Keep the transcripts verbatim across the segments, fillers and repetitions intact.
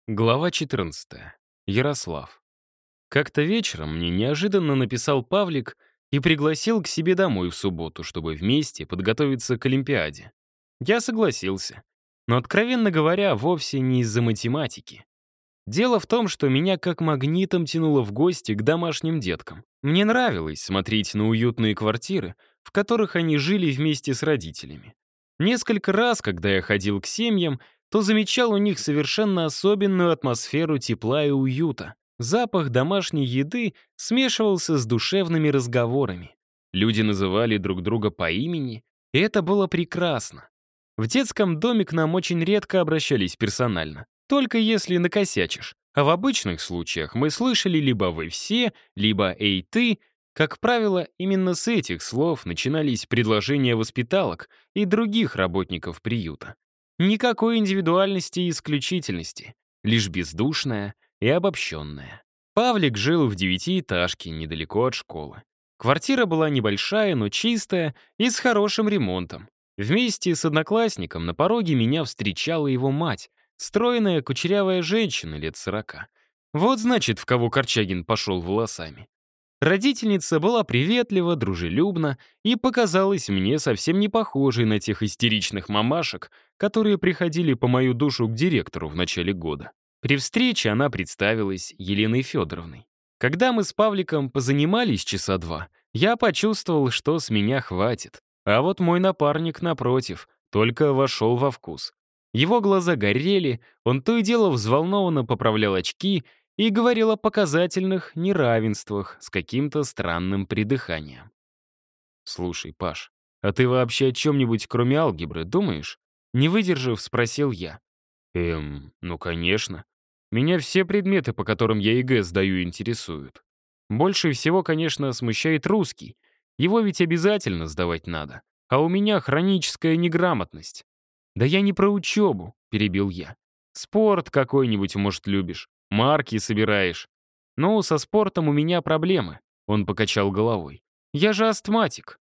Глава четырнадцатая. Ярослав. Как-то вечером мне неожиданно написал Павлик и пригласил к себе домой в субботу, чтобы вместе подготовиться к Олимпиаде. Я согласился. Но, откровенно говоря, вовсе не из-за математики. Дело в том, что меня как магнитом тянуло в гости к домашним деткам. Мне нравилось смотреть на уютные квартиры, в которых они жили вместе с родителями. Несколько раз, когда я ходил к семьям, то замечал у них совершенно особенную атмосферу тепла и уюта. Запах домашней еды смешивался с душевными разговорами. Люди называли друг друга по имени, и это было прекрасно. В детском доме к нам очень редко обращались персонально, только если накосячишь. А в обычных случаях мы слышали либо «вы все», либо «эй, ты». Как правило, именно с этих слов начинались предложения воспиталок и других работников приюта. Никакой индивидуальности и исключительности, лишь бездушная и обобщенная. Павлик жил в девятиэтажке недалеко от школы. Квартира была небольшая, но чистая и с хорошим ремонтом. Вместе с одноклассником на пороге меня встречала его мать, стройная кучерявая женщина лет сорока. Вот значит, в кого Корчагин пошел волосами. Родительница была приветлива, дружелюбна и показалась мне совсем не похожей на тех истеричных мамашек, которые приходили по мою душу к директору в начале года. При встрече она представилась Еленой Федоровной. Когда мы с Павликом позанимались часа два, я почувствовал, что с меня хватит. А вот мой напарник, напротив, только вошел во вкус. Его глаза горели, он то и дело взволнованно поправлял очки и говорил о показательных неравенствах с каким-то странным придыханием. «Слушай, Паш, а ты вообще о чем-нибудь кроме алгебры думаешь?» Не выдержав, спросил я. «Эм, ну конечно. Меня все предметы, по которым я ЕГЭ сдаю, интересуют. Больше всего, конечно, смущает русский. Его ведь обязательно сдавать надо. А у меня хроническая неграмотность». «Да я не про учебу», — перебил я. «Спорт какой-нибудь, может, любишь. Марки собираешь». «Ну, со спортом у меня проблемы», — он покачал головой. «Я же астматик».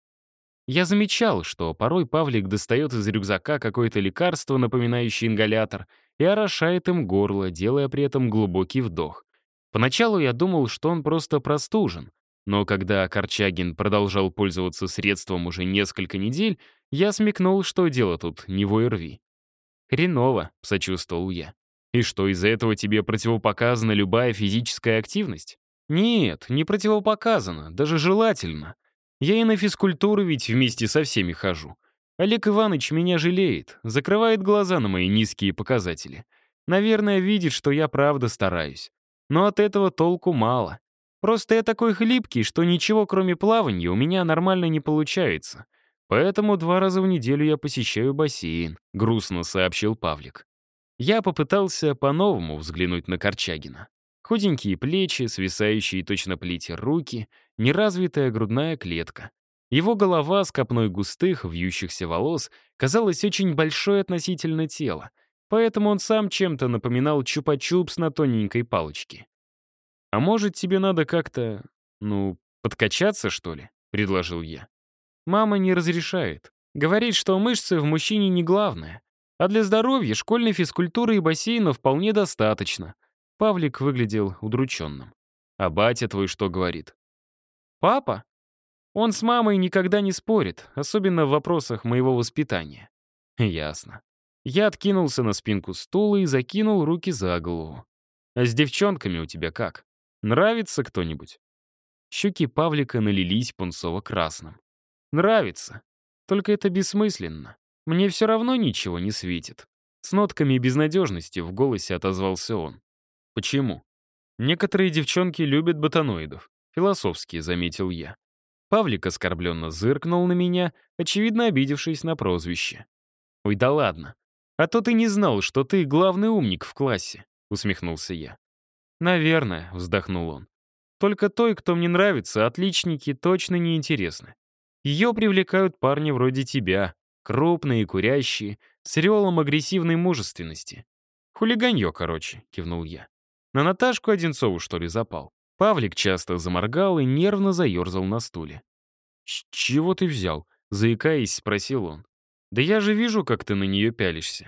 Я замечал, что порой Павлик достает из рюкзака какое-то лекарство, напоминающее ингалятор, и орошает им горло, делая при этом глубокий вдох. Поначалу я думал, что он просто простужен, но когда Корчагин продолжал пользоваться средством уже несколько недель, я смекнул, что дело тут не в ОРВИ. «Хреново», — сочувствовал я. «И что, из-за этого тебе противопоказана любая физическая активность?» «Нет, не противопоказано, даже желательно. Я и на физкультуру ведь вместе со всеми хожу. Олег Иванович меня жалеет, закрывает глаза на мои низкие показатели. Наверное, видит, что я правда стараюсь. Но от этого толку мало. Просто я такой хлипкий, что ничего кроме плавания у меня нормально не получается. Поэтому два раза в неделю я посещаю бассейн», — грустно сообщил Павлик. Я попытался по-новому взглянуть на Корчагина. Худенькие плечи, свисающие точно плети руки, неразвитая грудная клетка. Его голова с копной густых, вьющихся волос казалась очень большой относительно тела, поэтому он сам чем-то напоминал чупа-чупс на тоненькой палочке. «А может, тебе надо как-то, ну, подкачаться, что ли?» — предложил я. «Мама не разрешает. Говорит, что мышцы в мужчине не главное. А для здоровья школьной физкультуры и бассейна вполне достаточно». Павлик выглядел удрученным. «А батя твой что говорит?» «Папа? Он с мамой никогда не спорит, особенно в вопросах моего воспитания». «Ясно». Я откинулся на спинку стула и закинул руки за голову. «А с девчонками у тебя как? Нравится кто-нибудь?» Щеки Павлика налились пунцово-красным. «Нравится. Только это бессмысленно. Мне все равно ничего не светит». С нотками безнадежности в голосе отозвался он. «Почему?» «Некоторые девчонки любят ботаноидов», — философски заметил я. Павлик оскорбленно зыркнул на меня, очевидно обидевшись на прозвище. «Ой, да ладно. А то ты не знал, что ты главный умник в классе», — усмехнулся я. «Наверное», — вздохнул он. «Только той, кто мне нравится, отличники точно не интересны. Ее привлекают парни вроде тебя, крупные, курящие, с ореолом агрессивной мужественности. Хулиганье, короче», — кивнул я. «На Наташку Одинцову, что ли, запал?» Павлик часто заморгал и нервно заерзал на стуле. «С чего ты взял?» — заикаясь, спросил он. «Да я же вижу, как ты на нее пялишься».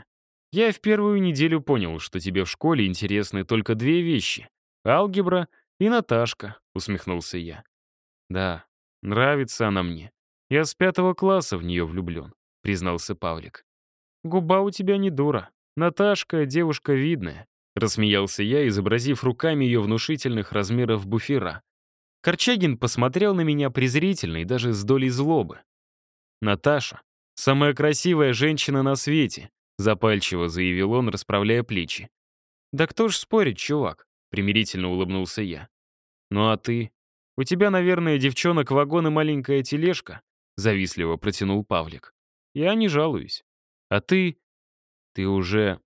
Я в первую неделю понял, что тебе в школе интересны только две вещи — алгебра и Наташка», — усмехнулся я. «Да, нравится она мне. Я с пятого класса в нее влюблен», — признался Павлик. «Губа у тебя не дура. Наташка — девушка видная», — рассмеялся я, изобразив руками ее внушительных размеров буфера. Корчагин посмотрел на меня презрительно и даже с долей злобы. «Наташа — самая красивая женщина на свете», — запальчиво заявил он, расправляя плечи. «Да кто ж спорит, чувак?» — примирительно улыбнулся я. «Ну а ты? У тебя, наверное, девчонок вагон и маленькая тележка?» — завистливо протянул Павлик. «Я не жалуюсь. А ты? Ты уже,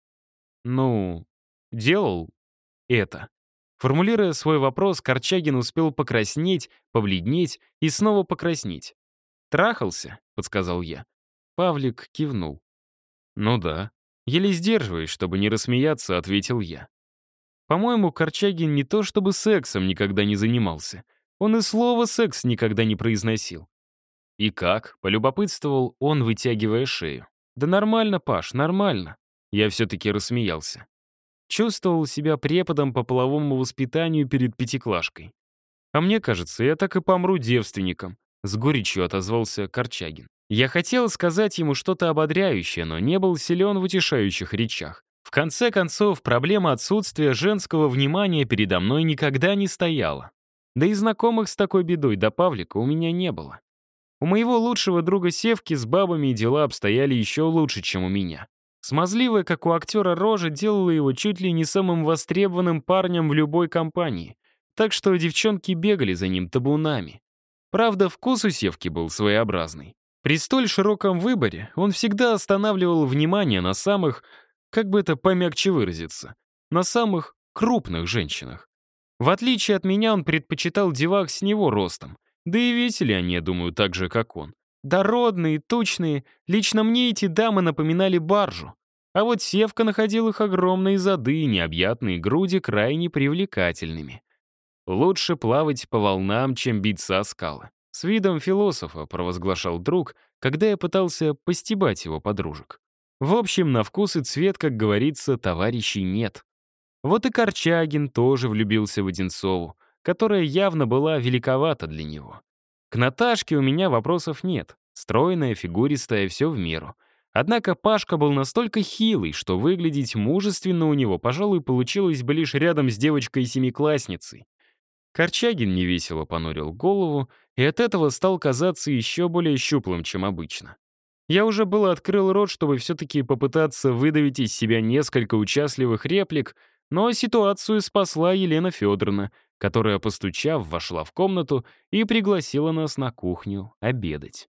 ну, делал это?» Формулируя свой вопрос, Корчагин успел покраснеть, побледнеть и снова покраснеть. «Трахался?» — подсказал я. Павлик кивнул. «Ну да». Еле сдерживаясь, чтобы не рассмеяться, ответил я. По-моему, Корчагин не то чтобы сексом никогда не занимался. Он и слова «секс» никогда не произносил. «И как?» — полюбопытствовал он, вытягивая шею. «Да нормально, Паш, нормально». Я все-таки рассмеялся. Чувствовал себя преподом по половому воспитанию перед пятиклашкой. «А мне кажется, я так и помру девственником», — с горечью отозвался Корчагин. Я хотел сказать ему что-то ободряющее, но не был силен в утешающих речах. В конце концов, проблема отсутствия женского внимания передо мной никогда не стояла. Да и знакомых с такой бедой до Павлика у меня не было. У моего лучшего друга Севки с бабами дела обстояли еще лучше, чем у меня. Смазливая, как у актера, рожа делала его чуть ли не самым востребованным парнем в любой компании. Так что девчонки бегали за ним табунами. Правда, вкус у Севки был своеобразный. При столь широком выборе он всегда останавливал внимание на самых, как бы это помягче выразиться, на самых крупных женщинах. В отличие от меня, он предпочитал девах с него ростом. Да и весели они, я думаю, так же, как он. Дородные, тучные, лично мне эти дамы напоминали баржу. А вот Севка находил их огромные зады и необъятные груди крайне привлекательными. «Лучше плавать по волнам, чем биться о скалы», — с видом философа провозглашал друг, когда я пытался постебать его подружек. В общем, на вкус и цвет, как говорится, товарищей нет. Вот и Корчагин тоже влюбился в Одинцову, которая явно была великовата для него. К Наташке у меня вопросов нет. Стройная, фигуристая, все в меру. Однако Пашка был настолько хилый, что выглядеть мужественно у него, пожалуй, получилось бы лишь рядом с девочкой-семиклассницей. Корчагин невесело понурил голову и от этого стал казаться еще более щуплым, чем обычно. Я уже было открыл рот, чтобы все-таки попытаться выдавить из себя несколько участливых реплик, но ситуацию спасла Елена Федоровна, которая, постучав, вошла в комнату и пригласила нас на кухню обедать.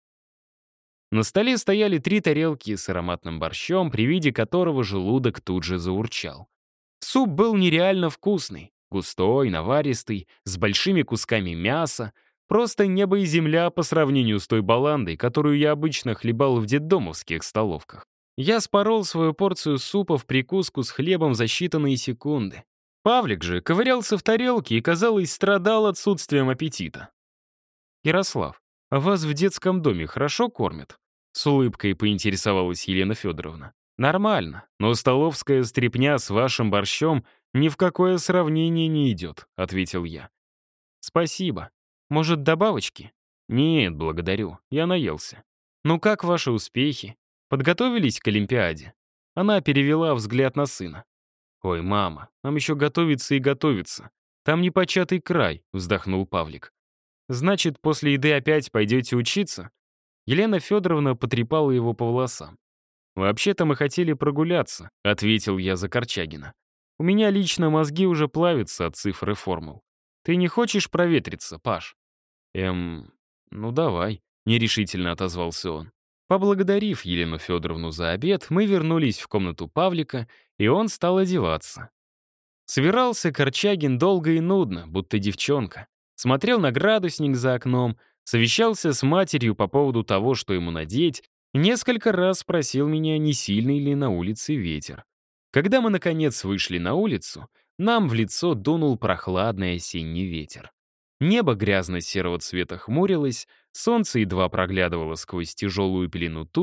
На столе стояли три тарелки с ароматным борщом, при виде которого желудок тут же заурчал. Суп был нереально вкусный, густой, наваристый, с большими кусками мяса, просто небо и земля по сравнению с той баландой, которую я обычно хлебал в детдомовских столовках. Я спорол свою порцию супа в прикуску с хлебом за считанные секунды. Павлик же ковырялся в тарелке и, казалось, страдал отсутствием аппетита. «Ярослав, а вас в детском доме хорошо кормят?» С улыбкой поинтересовалась Елена Федоровна. «Нормально, но столовская стряпня с вашим борщом ни в какое сравнение не идет», — ответил я. «Спасибо. Может, добавочки?» «Нет, благодарю. Я наелся». «Ну как ваши успехи? Подготовились к Олимпиаде?» Она перевела взгляд на сына. «Ой, мама, нам еще готовиться и готовиться. Там непочатый край», — вздохнул Павлик. «Значит, после еды опять пойдете учиться?» Елена Федоровна потрепала его по волосам. «Вообще-то мы хотели прогуляться», — ответил я за Корчагина. «У меня лично мозги уже плавятся от цифр и формул. Ты не хочешь проветриться, Паш?» «Эм, ну давай», — нерешительно отозвался он. Поблагодарив Елену Федоровну за обед, мы вернулись в комнату Павлика, и он стал одеваться. Собирался Корчагин долго и нудно, будто девчонка. Смотрел на градусник за окном, совещался с матерью по поводу того, что ему надеть, и несколько раз спросил меня, не сильный ли на улице ветер. Когда мы, наконец, вышли на улицу, нам в лицо дунул прохладный осенний ветер. Небо грязно-серого цвета хмурилось, солнце едва проглядывало сквозь тяжелую пелену туч,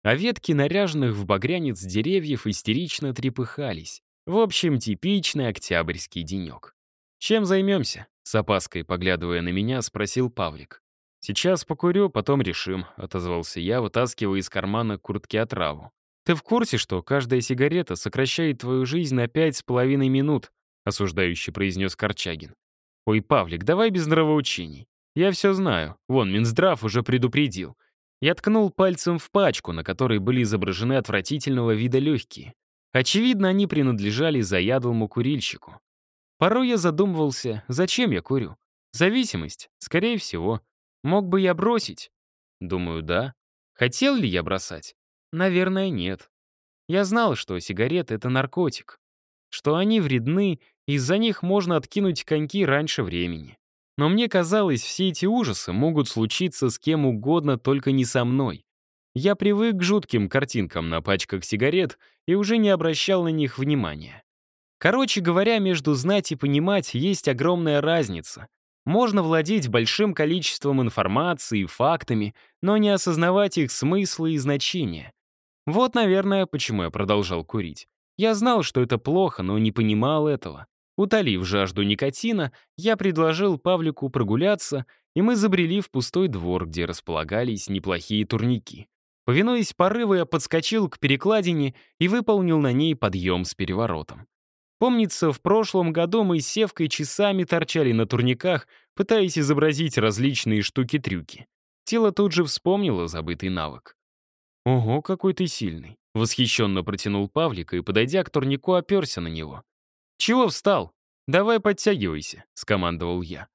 а ветки наряженных в багрянец деревьев истерично трепыхались. В общем, типичный октябрьский денек. «Чем займемся?» — с опаской поглядывая на меня, спросил Павлик. «Сейчас покурю, потом решим», — отозвался я, вытаскивая из кармана куртки отраву. «Ты в курсе, что каждая сигарета сокращает твою жизнь на пять с половиной минут?» — осуждающе произнес Корчагин. «Ой, Павлик, давай без нравоучений. Я все знаю. Вон, Минздрав уже предупредил». Я ткнул пальцем в пачку, на которой были изображены отвратительного вида легкие. Очевидно, они принадлежали заядлому курильщику. Порой я задумывался, зачем я курю. Зависимость? Скорее всего. Мог бы я бросить? Думаю, да. Хотел ли я бросать? Наверное, нет. Я знал, что сигареты — это наркотик, что они вредны, и из-за них можно откинуть коньки раньше времени. Но мне казалось, все эти ужасы могут случиться с кем угодно, только не со мной. Я привык к жутким картинкам на пачках сигарет и уже не обращал на них внимания. Короче говоря, между знать и понимать есть огромная разница. Можно владеть большим количеством информации и фактами, но не осознавать их смысла и значения. Вот, наверное, почему я продолжал курить. Я знал, что это плохо, но не понимал этого. Утолив жажду никотина, я предложил Павлику прогуляться, и мы забрели в пустой двор, где располагались неплохие турники. Повинуясь порыву, я подскочил к перекладине и выполнил на ней подъем с переворотом. Помнится, в прошлом году мы с Севкой часами торчали на турниках, пытаясь изобразить различные штуки-трюки. Тело тут же вспомнило забытый навык. «Ого, какой ты сильный!» — восхищенно протянул Павлик и, подойдя к турнику, оперся на него. «Чего встал? Давай подтягивайся», — скомандовал я.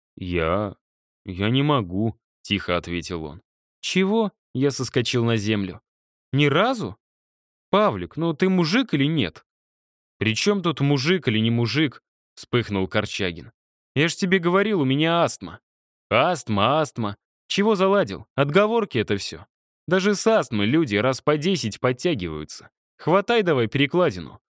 «Я... я не могу», — тихо ответил он. «Чего?» — я соскочил на землю. «Ни разу? Павлик, ну ты мужик или нет?» «При чем тут мужик или не мужик?» — вспыхнул Корчагин. «Я ж тебе говорил, у меня астма». «Астма, астма. Чего заладил? Отговорки это все. Даже с астмой люди раз по десять подтягиваются. Хватай давай перекладину».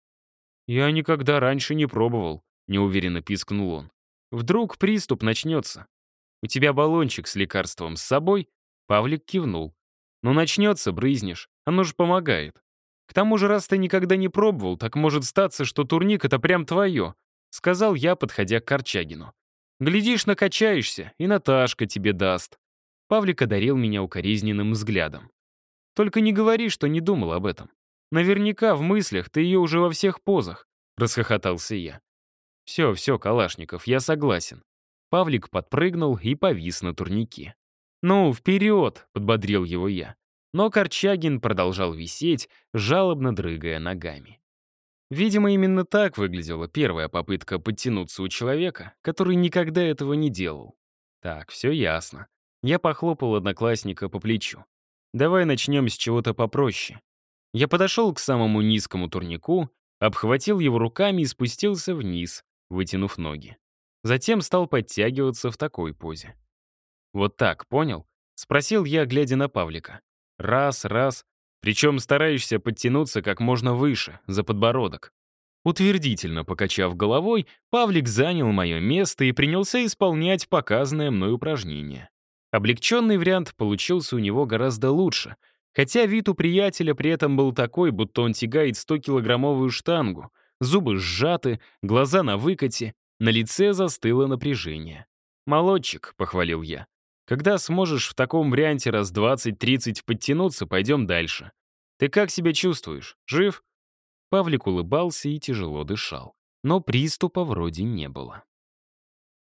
«Я никогда раньше не пробовал», — неуверенно пискнул он. «Вдруг приступ начнется. У тебя баллончик с лекарством с собой?» Павлик кивнул. «Ну начнется, брызнешь. Оно же помогает. К тому же, раз ты никогда не пробовал, так может статься, что турник — это прям твое», — сказал я, подходя к Корчагину. «Глядишь, накачаешься, и Наташка тебе даст». Павлик одарил меня укоризненным взглядом. «Только не говори, что не думал об этом. Наверняка в мыслях ты ее уже во всех позах», — расхохотался я. «Все, все, Калашников, я согласен». Павлик подпрыгнул и повис на турнике. «Ну, вперед!» — подбодрил его я. Но Корчагин продолжал висеть, жалобно дрыгая ногами. Видимо, именно так выглядела первая попытка подтянуться у человека, который никогда этого не делал. Так, все ясно. Я похлопал одноклассника по плечу. «Давай начнем с чего-то попроще». Я подошел к самому низкому турнику, обхватил его руками и спустился вниз, вытянув ноги. Затем стал подтягиваться в такой позе. «Вот так, понял?» — спросил я, глядя на Павлика. Раз, раз. Причем стараешься подтянуться как можно выше, за подбородок. Утвердительно покачав головой, Павлик занял мое место и принялся исполнять показанное мной упражнение. Облегченный вариант получился у него гораздо лучше, хотя вид у приятеля при этом был такой, будто он тягает стокилограммовую штангу, зубы сжаты, глаза на выкате, на лице застыло напряжение. «Молодчик», — похвалил я. «Когда сможешь в таком варианте раз двадцать-тридцать подтянуться, пойдем дальше. Ты как себя чувствуешь? Жив?» Павлик улыбался и тяжело дышал. Но приступа вроде не было.